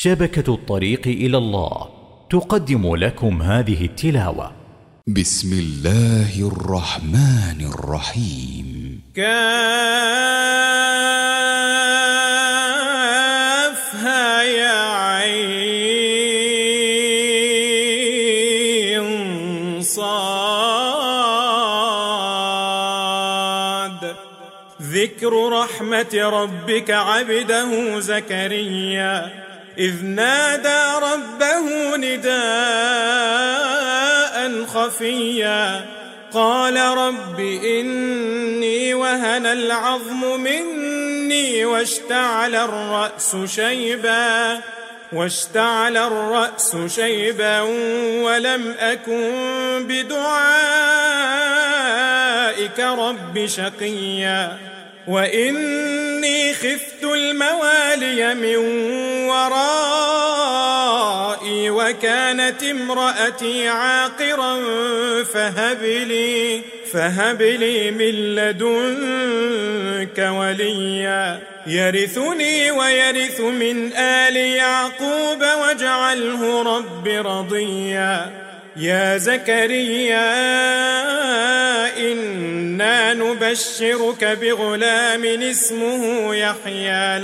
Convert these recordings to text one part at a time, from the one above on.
شبكة الطريق إلى الله تقدم لكم هذه التلاوة. بسم الله الرحمن الرحيم. كافها يا عين صاد. ذكر رحمة ربك عبده زكريا إذ نادى ربه نداء خفيا قال رب إني وهن العظم مني واشتعل الرأس شيبا ولم أكن بدعائك رب شقيا وإني خفت الموالي من ورائي وكانت امرأتي عاقرا فهب لي من لدنك وليا يرثني ويرث من آل يعقوب واجعله رب رضيا. يا زكريا إنا نبشرك بغلام اسمه يحيى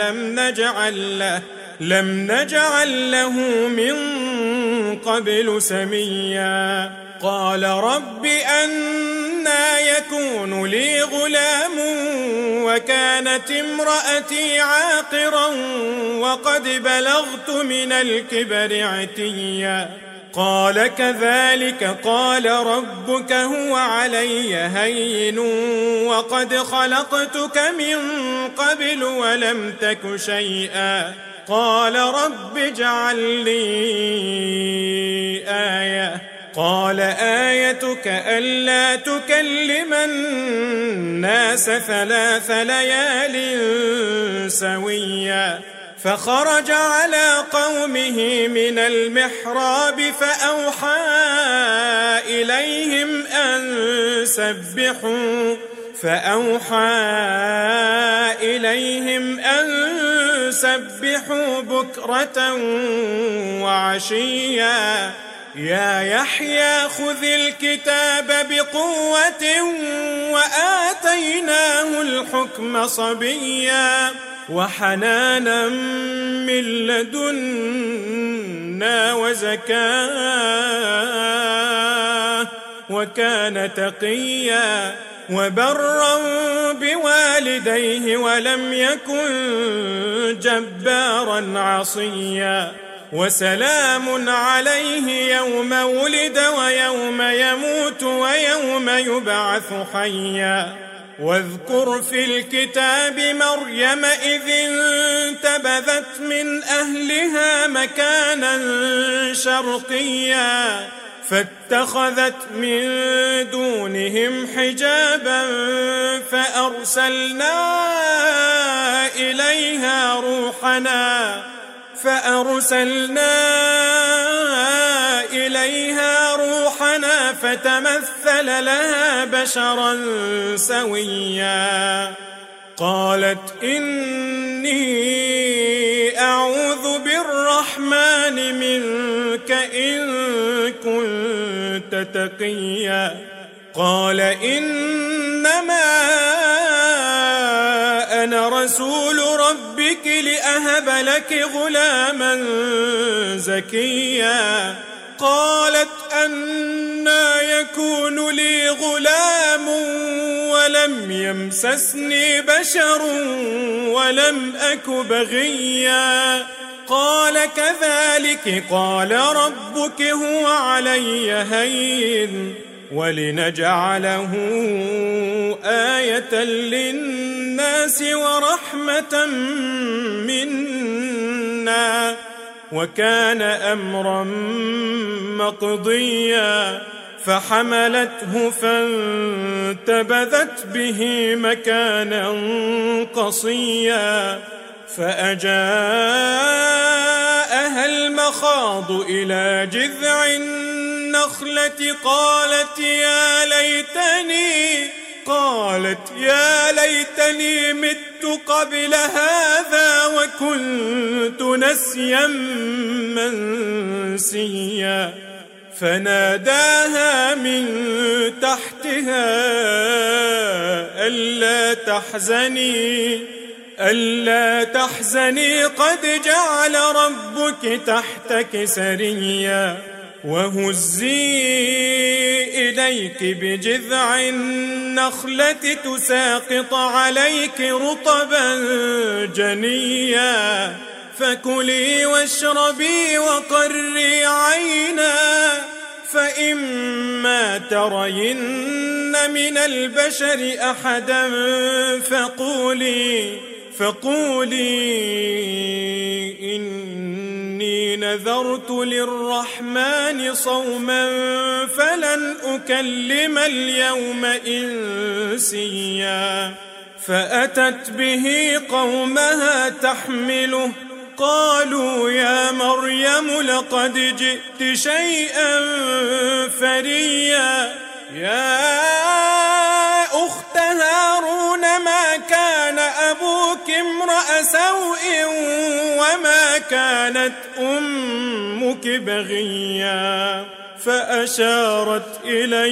لم نجعل له من قبل سميا. قال رب أنى يكون لي غلام وكانت امرأتي عاقرا وقد بلغت من الكبر عتيا. قال كذلك قال ربك هو علي هين وقد خلقتك من قبل ولم تك شيئا. قال رب اجعل لي آية. قال آيتك ألا تكلم الناس 3 ليال سويا. فخرج على قومه من المحراب فأوحى إليهم أن سبحوا بكرة وعشيا. يا يحيى خذ الكتاب بقوة وآتيناه الحكم صبيا وحنانا من لدنا وزكاة وكان تقيا وبرا بوالديه ولم يكن جبارا عصيا. وسلام عليه يوم ولد ويوم يموت ويوم يبعث حيا. واذكر في الكتاب مريم إذ انتبذت من أهلها مكانا شرقيا فاتخذت من دونهم حجابا فأرسلنا إليها روحنا فتمثل لها بشرا سويا. قالت إني أعوذ بالرحمن منك إن كنت تقيا. قال إنما أنا رسول ربك لأهب لك غلاما زكيا. قالت أنى يكون لي غلام ولم يمسسني بشر ولم أك بغيا. قال كذلك قال ربك هو علي هين ولنجعله آية للناس ورحمة منا وكان أمرا مقضيا. فحملته فانتبذت به مكانا قصيا. فأجاءها المخاض إلى جذع النخلة قالت يا ليتني مت مت قبل هذا وكنت نسيا منسيا فناداها من تحتها ألا تحزني قد جعل ربك تحتك سريا وهزي إليك بجذع النخلة تساقط عليك رطبا جنيا فكلي واشربي وقري عينا فإما ترين من البشر أحدا فقولي إني نذرت للرحمن صوما فلن أكلم اليوم إنسيا فأتت به قومها تحمله قالوا يا مريم لقد جئت شيئا فريا يا أخت هارون ما كان أبوك امرأ سوء وما كانت أمك بغيا فأشارت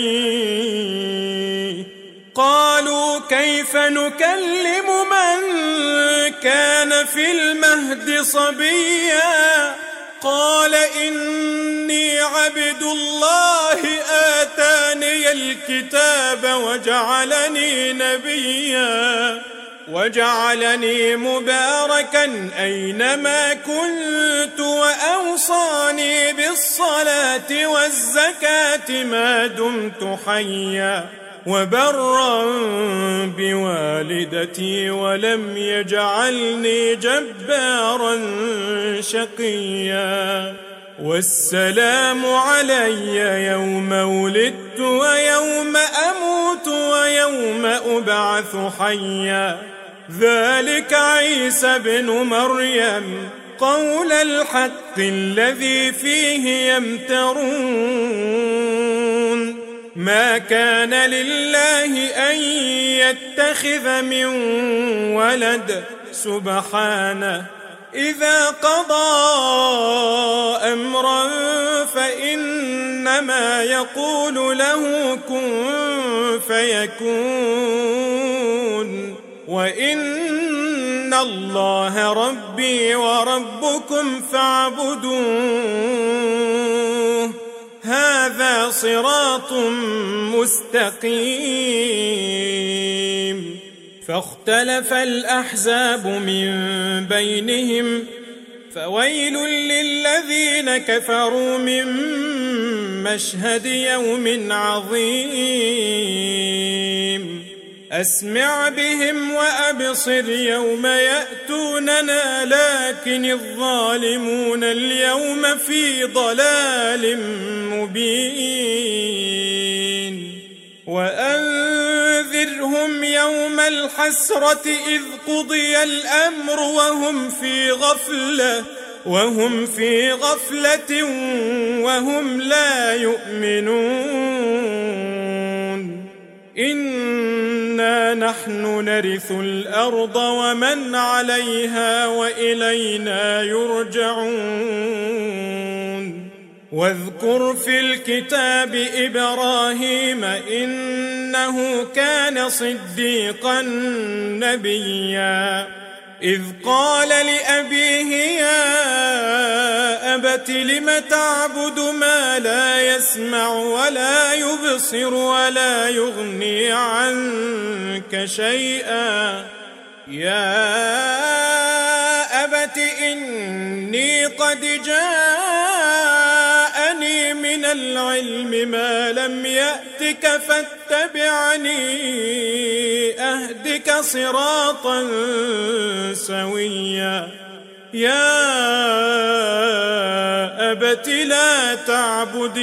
إليه قالوا كيف نكلم من كان في المهد صبيا قال إني عبد الله آتاني الكتاب وجعلني نبيا وجعلني مباركا أينما كنت وأوصاني بالصلاة والزكاة ما دمت حيا وبرا بوالدتي ولم يجعلني جبارا شقيا والسلام علي يوم ولدت ويوم أموت ويوم أبعث حيا ذلك عيسى بن مريم قول الحق الذي فيه يمترون ما كان لله أن يتخذ من ولد سبحانه إذا قضى أمرا فإنما يقول له كن فيكون وإن الله ربي وربكم فاعبدوه هذا صراط مستقيم فاختلف الأحزاب من بينهم فويل للذين كفروا من مشهد يوم عظيم أسمع بهم وأبصر يوم يأتوننا لكن الظالمون اليوم في ضلال مبين وأنذرهم يوم الحسرة إذ قضي الأمر وهم في غفلة وهم لا يؤمنون إنا نحن نرث الأرض ومن عليها وإلينا يرجعون واذكر في الكتاب إبراهيم إنه كان صديقا نبيا إذ قال لأبيه يا أبت لم تعبد ما لا يسمع ولا يبصر ولا يغني عنك شيئا يا أبت إني قد جاءني من العلم ما لم يأتك فاتبعني أهدك صراطا سويا يا أبت لا تعبد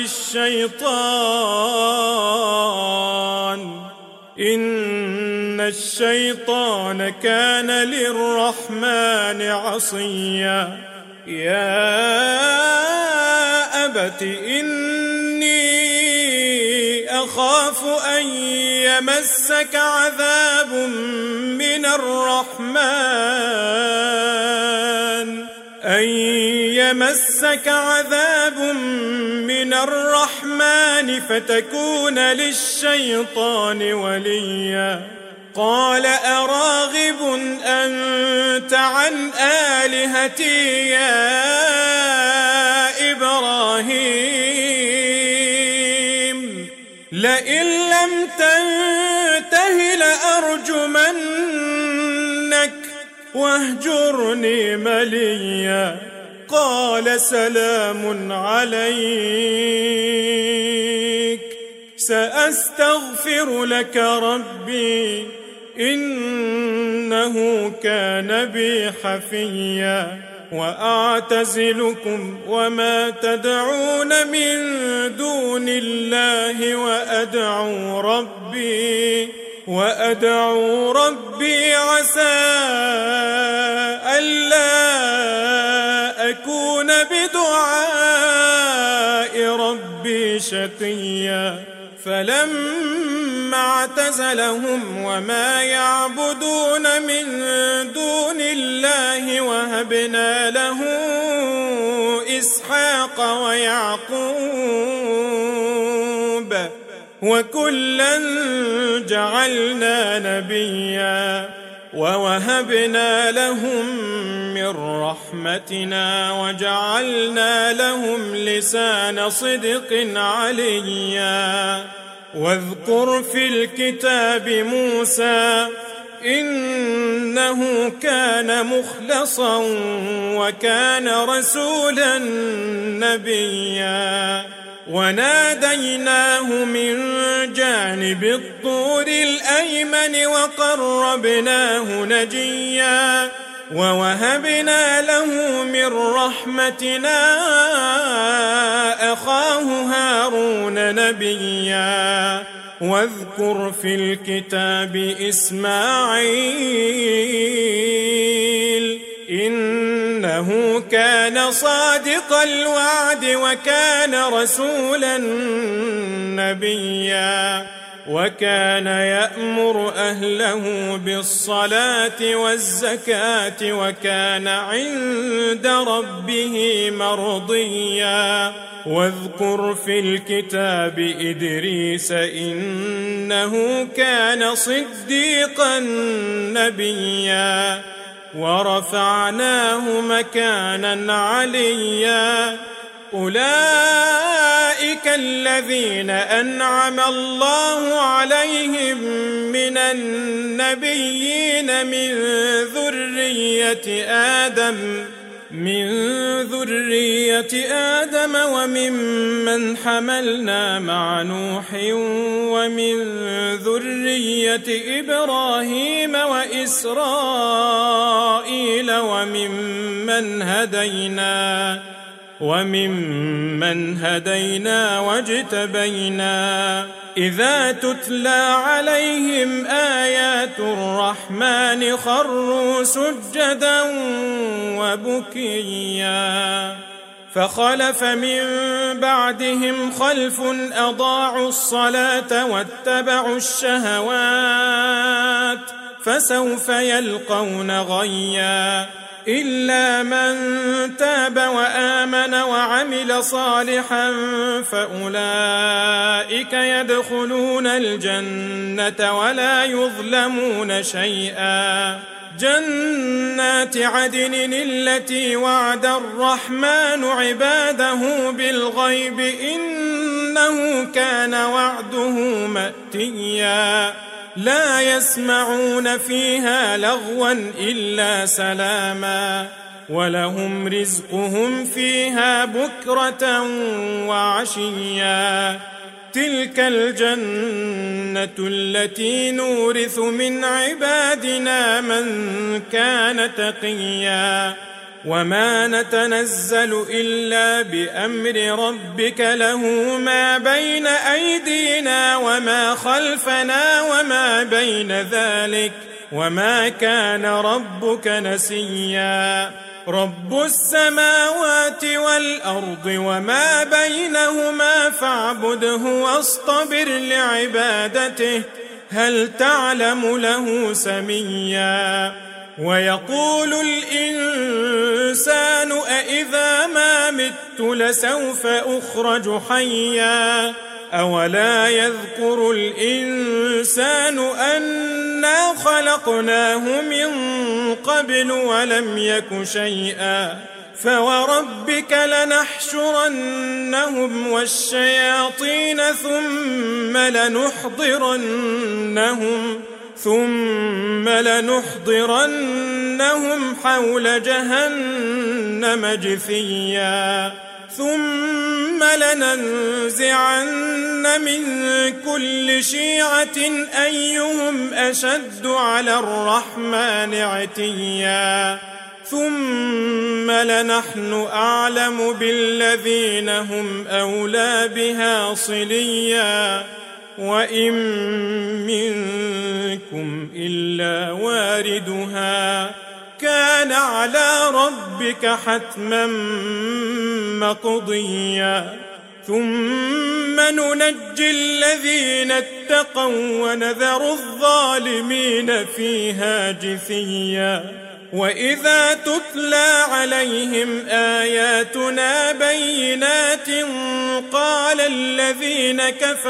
الشيطان إن الشيطان كان للرحمن عصيا يا أبت إني أخاف تخاف أن يمسك عذاب من الرحمن فتكون للشيطان وليا قال أراغب أنت عن آلهتي يا إبراهيم لئن لم تنته لأرجمنك واهجرني مليا قال سلام عليك سأستغفر لك ربي إنه كان بي حفيا وأعتزلكم وما تدعون من دون الله وأدعو ربي عسى ألا أكون بدعاء ربي شقيا فلما اعتزلهم وما يعبدون من دون الله وهبنا له إسحاق ويعقوب وكلا جعلنا نبيا ووهبنا لهم من رحمتنا وجعلنا لهم لسان صدق عليا واذكر في الكتاب موسى إنه كان مخلصا وكان رسولا نبيا وناديناه من جانب الطور الأيمن وقربناه نجيا ووهبنا له من رحمتنا أخاه هارون نبيا واذكر في الكتاب إسماعيل إنه كان صادق الوعد وكان رسولا نبيا وكان يأمر أهله بالصلاة والزكاة وكان عند ربه مرضيا واذكر في الكتاب إدريس إنه كان صديقا نبيا ورفعناه مكانا عليا أولئك الذين أنعم الله عليهم من النبيين من ذرية آدم وممن حملنا مع نوح ومن ذرية إبراهيم وإسرائيل وممن هدينا واجتبينا إذا تتلى عليهم آيات الرحمن خروا سجدا وبكيا فخلف من بعدهم خلف أضاعوا الصلاة واتبعوا الشهوات فسوف يلقون غيا إلا من تاب وآمن وعمل صالحا فأولئك يدخلون الجنة ولا يظلمون شيئا جنات عدن التي وعد الرحمن عباده بالغيب إنه كان وعده مأتيا لا يسمعون فيها لغوا إلا سلاما ولهم رزقهم فيها بكرة وعشيا تلك الجنة التي نورث من عبادنا من كان تقيا وما نتنزل إلا بأمر ربك له ما بين أيدينا وما خلفنا وما بين ذلك وما كان ربك نسيا رب السماوات والأرض والأرض وما بينهما فاعبده واصطبر لعبادته هل تعلم له سميا ويقول الإنسان أإذا ما مت لسوف أخرج حيا أولا يذكر الإنسان أنا خلقناه من قبل ولم يك شيئا فوربك لنحشرنهم والشياطين ثم لنحضرنهم حول جهنم جثيا ثم لننزعن من كل شيعة أيهم أشد على الرحمن عتيا ثم لنحن أعلم بالذين هم أولى بها صليا وإن منكم إلا واردها كان على ربك حتما مقضيا ثم ننجي الذين اتقوا ونذر الظالمين فيها جثيا وإذا تتلى عليهم آياتنا بينات قال الذين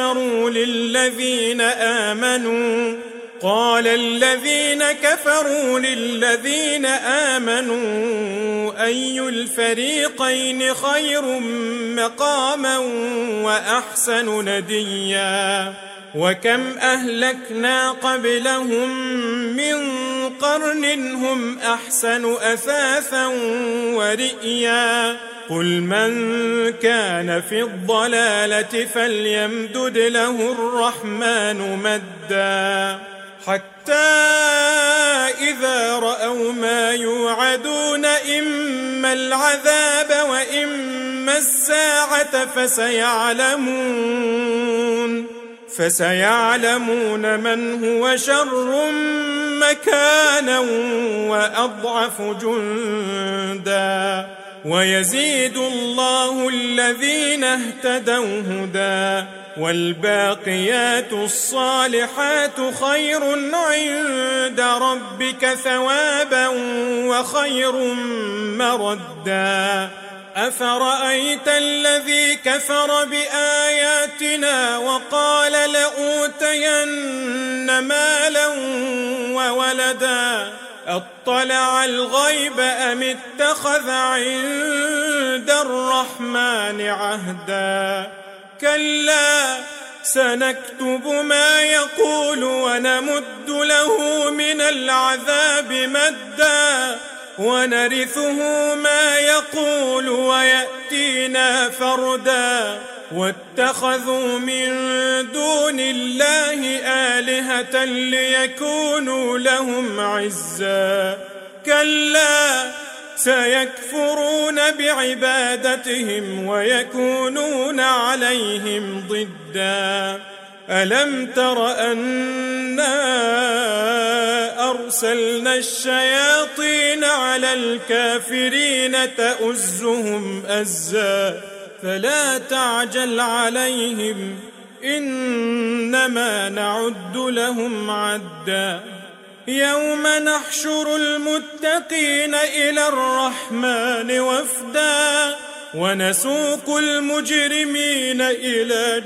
كفروا للذين آمنوا أي الفريقين خير مقاما وأحسن نديا وكم أهلكنا قبلهم من قرن هم أحسن أثاثا ورئيا قل من كان في الضلالة فليمدد له الرحمن مدا حتى إذا رأوا ما يوعدون إما العذاب وإما الساعة فسيعلمون من هو شر مكانا وأضعف جندا ويزيد الله الذين اهتدوا هدى والباقيات الصالحات خير عند ربك ثوابا وخير مردا أفرأيت الذي كفر بآياتنا وقال لأوتين مالا وولدا أطلع الغيب أم اتخذ عند الرحمن عهدا كلا سنكتب ما يقول ونمد له من العذاب مدا ونرثه ما يقول ويأتينا فردا واتخذوا من دون الله آلهة ليكونوا لهم عزا كلا سيكفرون بعبادتهم ويكونون عليهم ضدا ألم تر أنا أرسلنا الشياطين على الكافرين تؤزهم أزا فلا تعجل عليهم إنما نعد لهم عدا يوم نحشر المتقين إلى الرحمن وفدا ونسوق المجرمين إلى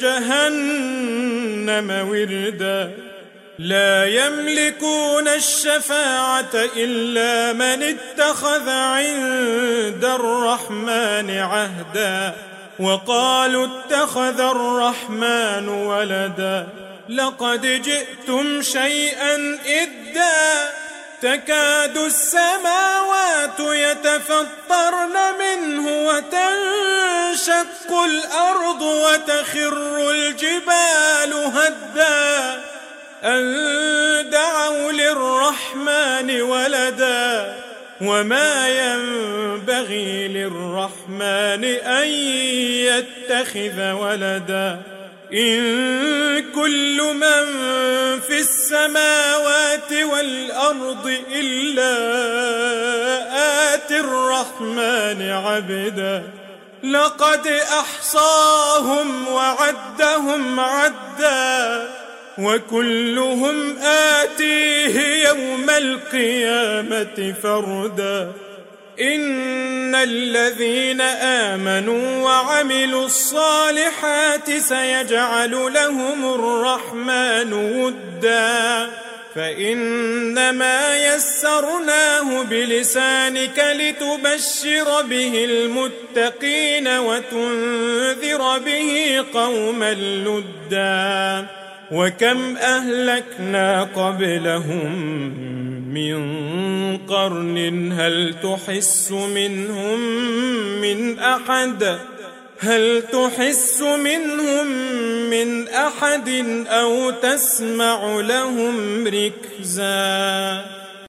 جهنم وردا لا يملكون الشفاعة إلا من اتخذ عند الرحمن عهدا وقالوا اتخذ الرحمن ولدا لقد جئتم شيئا إدا تكاد السماوات يتفطرن منه وتنشق الأرض وتخر الجبال هدا أن دعوا للرحمن ولدا وما ينبغي للرحمن أن يتخذ ولدا إن كل من في السماوات والأرض إلا آتي الرحمن عبدا لقد أحصاهم وعدهم عدا وكلهم آتيه يوم القيامة فردا إن الذين آمنوا وعملوا الصالحات سيجعل لهم الرحمن ودا فإنما يسرناه بلسانك لتبشر به المتقين وتنذر به قوما لدا وكم أهلكنا قبلهم من قرن هل تحس منهم من أحد أو تسمع لهم ركزا